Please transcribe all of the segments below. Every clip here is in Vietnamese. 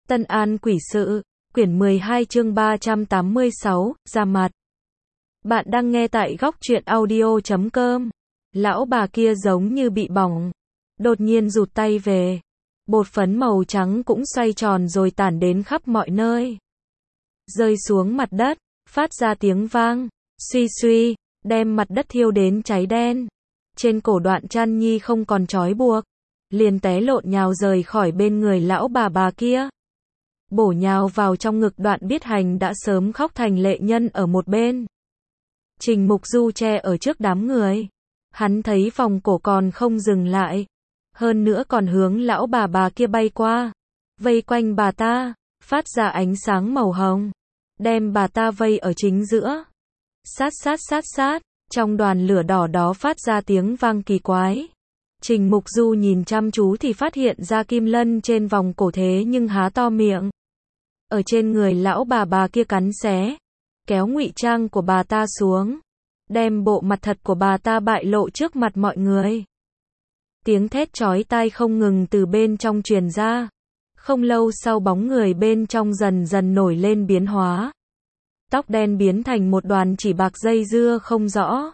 Tân An Quỷ Sự, quyển 12 chương 386, ra mặt. Bạn đang nghe tại góc truyện audio.com. Lão bà kia giống như bị bỏng. Đột nhiên rụt tay về. Bột phấn màu trắng cũng xoay tròn rồi tản đến khắp mọi nơi. Rơi xuống mặt đất, phát ra tiếng vang, suy suy, đem mặt đất thiêu đến cháy đen. Trên cổ Đoạn Trăn Nhi không còn trói buộc, liền té lộn nhào rời khỏi bên người lão bà kia. Bổ nhào vào trong ngực Đoạn Biết Hành đã sớm khóc thành lệ nhân ở một bên. Trình Mục Du che ở trước đám người. Hắn thấy vòng cổ còn không dừng lại. Hơn nữa còn hướng lão bà kia bay qua. Vây quanh bà ta, phát ra ánh sáng màu hồng. Đem bà ta vây ở chính giữa. Sát. Trong đoàn lửa đỏ đó phát ra tiếng vang kỳ quái. Trình Mục Du nhìn chăm chú thì phát hiện ra kim lân trên vòng cổ thế nhưng há to miệng. Ở trên người lão bà kia cắn xé, kéo ngụy trang của bà ta xuống, đem bộ mặt thật của bà ta bại lộ trước mặt mọi người. Tiếng thét chói tai không ngừng từ bên trong truyền ra. Không lâu sau bóng người bên trong dần dần nổi lên biến hóa. Tóc đen biến thành một đoàn chỉ bạc dây dưa không rõ.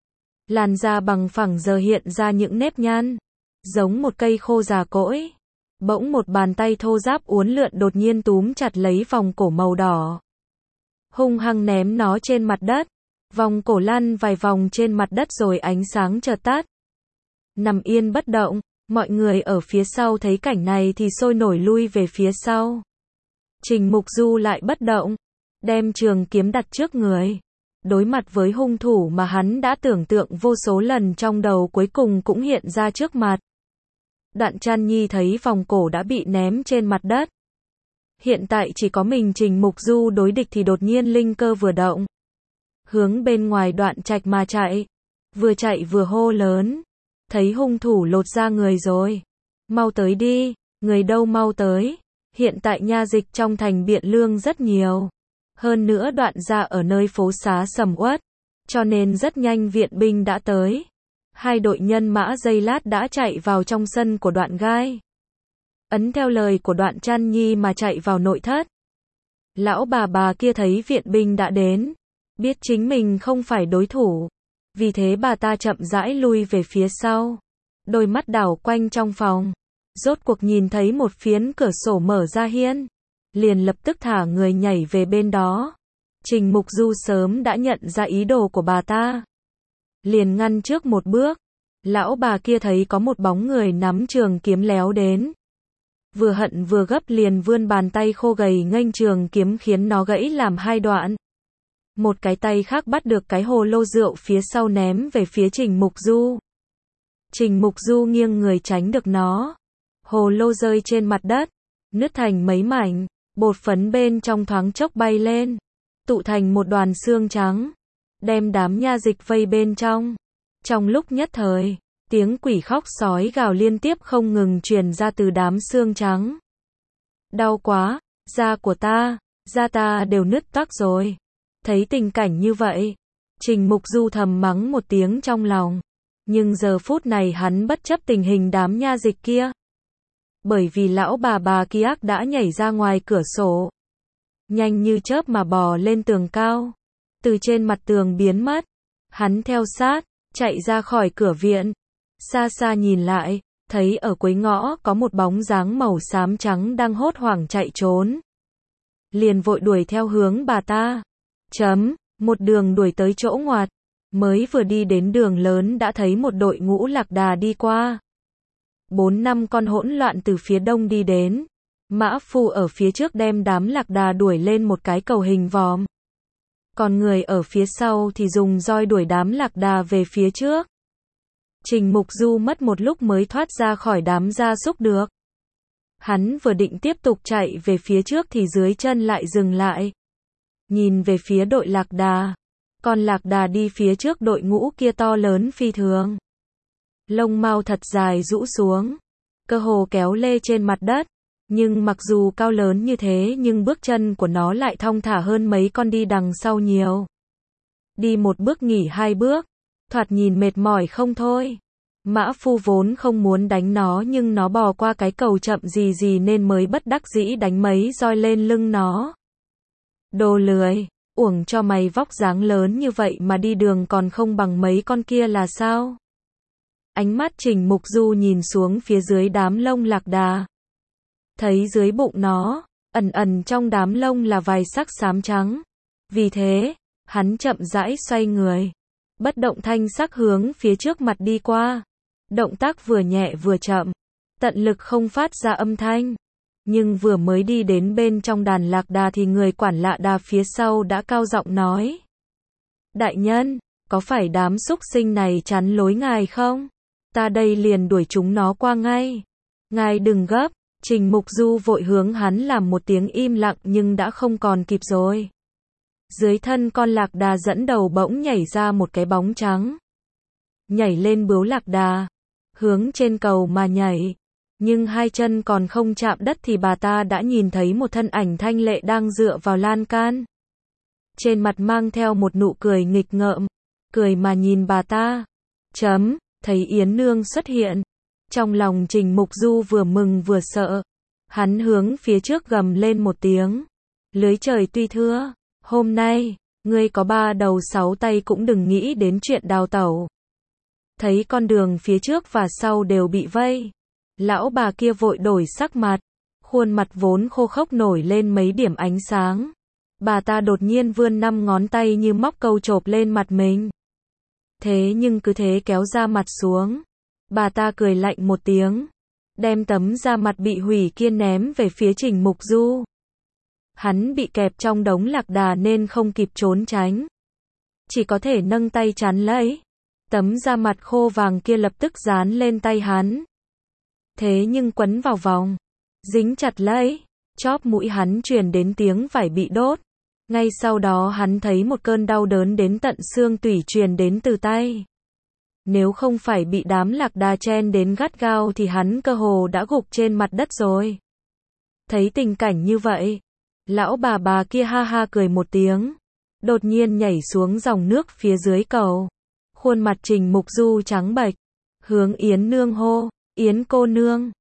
Làn da bằng phẳng giờ hiện ra những nếp nhăn, giống một cây khô già cỗi. Bỗng một bàn tay thô ráp uốn lượn đột nhiên túm chặt lấy vòng cổ màu đỏ. Hung hăng ném nó trên mặt đất. Vòng cổ lăn vài vòng trên mặt đất rồi ánh sáng chợt tắt. Nằm yên bất động, mọi người ở phía sau thấy cảnh này thì sôi nổi lui về phía sau. Trình Mục Du lại bất động, đem trường kiếm đặt trước người. Đối mặt với hung thủ mà hắn đã tưởng tượng vô số lần trong đầu cuối cùng cũng hiện ra trước mặt. Đoạn Trăn Nhi thấy vòng cổ đã bị ném trên mặt đất. Hiện tại chỉ có mình Trình Mục Du đối địch thì đột nhiên linh cơ vừa động. Hướng bên ngoài Đoạn Trạch mà chạy. Vừa chạy vừa hô lớn. Thấy hung thủ lột ra người rồi. Mau tới đi, người đâu mau tới. Hiện tại nha dịch trong thành Biện Lương rất nhiều. Hơn nữa Đoạn gia ở nơi phố xá sầm uất. Cho nên rất nhanh viện binh đã tới. Hai đội nhân mã giây lát đã chạy vào trong sân của Đoạn Gai. Ấn theo lời của Đoạn Trăn Nhi mà chạy vào nội thất. Lão bà kia thấy viện binh đã đến. Biết chính mình không phải đối thủ. Vì thế bà ta chậm rãi lui về phía sau. Đôi mắt đảo quanh trong phòng. Rốt cuộc nhìn thấy một phiến cửa sổ mở ra hiên. Liền lập tức thả người nhảy về bên đó. Trình Mục Du sớm đã nhận ra ý đồ của bà ta. Liền ngăn trước một bước. Lão bà kia thấy có một bóng người nắm trường kiếm léo đến. Vừa hận vừa gấp liền vươn bàn tay khô gầy nghênh trường kiếm khiến nó gãy làm hai đoạn. Một cái tay khác bắt được cái hồ lô rượu phía sau ném về phía Trình Mục Du. Trình Mục Du nghiêng người tránh được nó. Hồ lô rơi trên mặt đất, nứt thành mấy mảnh, bột phấn bên trong thoáng chốc bay lên, tụ thành một đoàn xương trắng, đem đám nha dịch vây bên trong. Trong lúc nhất thời, tiếng quỷ khóc sói gào liên tiếp không ngừng truyền ra từ đám xương trắng. Đau quá, da của ta, da ta đều nứt toác rồi. Thấy tình cảnh như vậy, Trình Mục Du thầm mắng một tiếng trong lòng. Nhưng giờ phút này hắn bất chấp tình hình đám nha dịch kia. Bởi vì lão bà kia đã nhảy ra ngoài cửa sổ. Nhanh như chớp mà bò lên tường cao. Từ trên mặt tường biến mất. Hắn theo sát, chạy ra khỏi cửa viện. Xa xa nhìn lại, thấy ở cuối ngõ có một bóng dáng màu xám trắng đang hốt hoảng chạy trốn. Liền vội đuổi theo hướng bà ta. Một đường đuổi tới chỗ ngoặt. Mới vừa đi đến đường lớn đã thấy một đội ngũ lạc đà đi qua. 4-5 con hỗn loạn từ phía đông đi đến. Mã phu ở phía trước đem đám lạc đà đuổi lên một cái cầu hình vòm. Còn người ở phía sau thì dùng roi đuổi đám lạc đà về phía trước. Trình Mục Du mất một lúc mới thoát ra khỏi đám gia súc được. Hắn vừa định tiếp tục chạy về phía trước thì dưới chân lại dừng lại. Nhìn về phía đội lạc đà. Con lạc đà đi phía trước đội ngũ kia to lớn phi thường. Lông mao thật dài rũ xuống. Cơ hồ kéo lê trên mặt đất. Nhưng mặc dù cao lớn như thế nhưng bước chân của nó lại thong thả hơn mấy con đi đằng sau nhiều. Đi một bước nghỉ hai bước. Thoạt nhìn mệt mỏi không thôi. Mã Phu vốn không muốn đánh nó nhưng nó bò qua cái cầu chậm gì gì nên mới bất đắc dĩ đánh mấy roi lên lưng nó. Đồ lười, uổng cho mày vóc dáng lớn như vậy mà đi đường còn không bằng mấy con kia là sao? Ánh mắt Trình Mục Du nhìn xuống phía dưới đám lông lạc đà. Thấy dưới bụng nó, ẩn ẩn trong đám lông là vài sắc xám trắng. Vì thế, hắn chậm rãi xoay người. Bất động thanh sắc hướng phía trước mặt đi qua. Động tác vừa nhẹ vừa chậm. Tận lực không phát ra âm thanh. Nhưng vừa mới đi đến bên trong đàn lạc đà thì người quản lạ đà phía sau đã cao giọng nói. Đại nhân, có phải đám súc sinh này chắn lối ngài không? Ta đây liền đuổi chúng nó qua ngay. Ngài đừng gấp. Trình Mục Du vội hướng hắn làm một tiếng im lặng nhưng đã không còn kịp rồi. Dưới thân con lạc đà dẫn đầu bỗng nhảy ra một cái bóng trắng. Nhảy lên bướu lạc đà. Hướng trên cầu mà nhảy. Nhưng hai chân còn không chạm đất thì bà ta đã nhìn thấy một thân ảnh thanh lệ đang dựa vào lan can. Trên mặt mang theo một nụ cười nghịch ngợm. Cười mà nhìn bà ta. Thấy Yến Nương xuất hiện. Trong lòng Trình Mục Du vừa mừng vừa sợ. Hắn hướng phía trước gầm lên một tiếng. Lưới trời tuy thưa. Hôm nay, ngươi có 3 đầu 6 tay cũng đừng nghĩ đến chuyện đào tẩu. Thấy con đường phía trước và sau đều bị vây. Lão bà kia vội đổi sắc mặt. Khuôn mặt vốn khô khốc nổi lên mấy điểm ánh sáng. Bà ta đột nhiên vươn 5 ngón tay như móc câu chộp lên mặt mình. Thế nhưng cứ thế kéo da mặt xuống. Bà ta cười lạnh một tiếng. Đem tấm da mặt bị hủy kia ném về phía Trình Mục Du. Hắn bị kẹp trong đống lạc đà nên không kịp trốn tránh. Chỉ có thể nâng tay chắn lấy. Tấm da mặt khô vàng kia lập tức dán lên tay hắn. Thế nhưng quấn vào vòng. Dính chặt lấy. Chóp mũi hắn truyền đến tiếng vải bị đốt. Ngay sau đó hắn thấy một cơn đau đớn đến tận xương tủy truyền đến từ tay. Nếu không phải bị đám lạc đà chen đến gắt gao thì hắn cơ hồ đã gục trên mặt đất rồi. Thấy tình cảnh như vậy, lão bà kia ha ha cười một tiếng. Đột nhiên nhảy xuống dòng nước phía dưới cầu. Khuôn mặt Trình Mục Du trắng bệch. Hướng Yến Nương hô. Yến cô nương,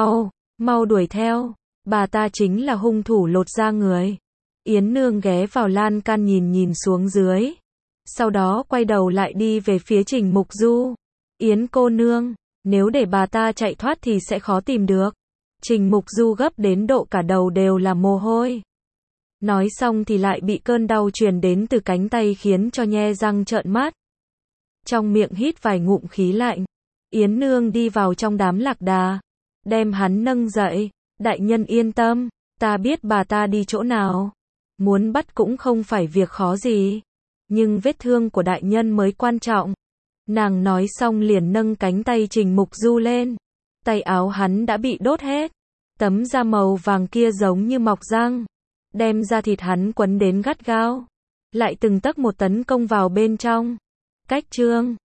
mau đuổi theo. Bà ta chính là hung thủ lột da người. Yến Nương ghé vào lan can nhìn xuống dưới. Sau đó quay đầu lại đi về phía Trình Mục Du. Yến cô nương, nếu để bà ta chạy thoát thì sẽ khó tìm được. Trình Mục Du gấp đến độ cả đầu đều là mồ hôi. Nói xong thì lại bị cơn đau truyền đến từ cánh tay khiến cho nhe răng trợn mắt. Trong miệng hít vài ngụm khí lạnh. Yến Nương đi vào trong đám lạc đà. Đem hắn nâng dậy. Đại nhân yên tâm, ta biết bà ta đi chỗ nào. Muốn bắt cũng không phải việc khó gì. Nhưng vết thương của đại nhân mới quan trọng. Nàng nói xong liền nâng cánh tay Trình Mục Du lên. Tay áo hắn đã bị đốt hết. Tấm da màu vàng kia giống như mọc răng. Đem da thịt hắn quấn đến gắt gao. Lại từng tấc một tấn công vào bên trong. Cách chương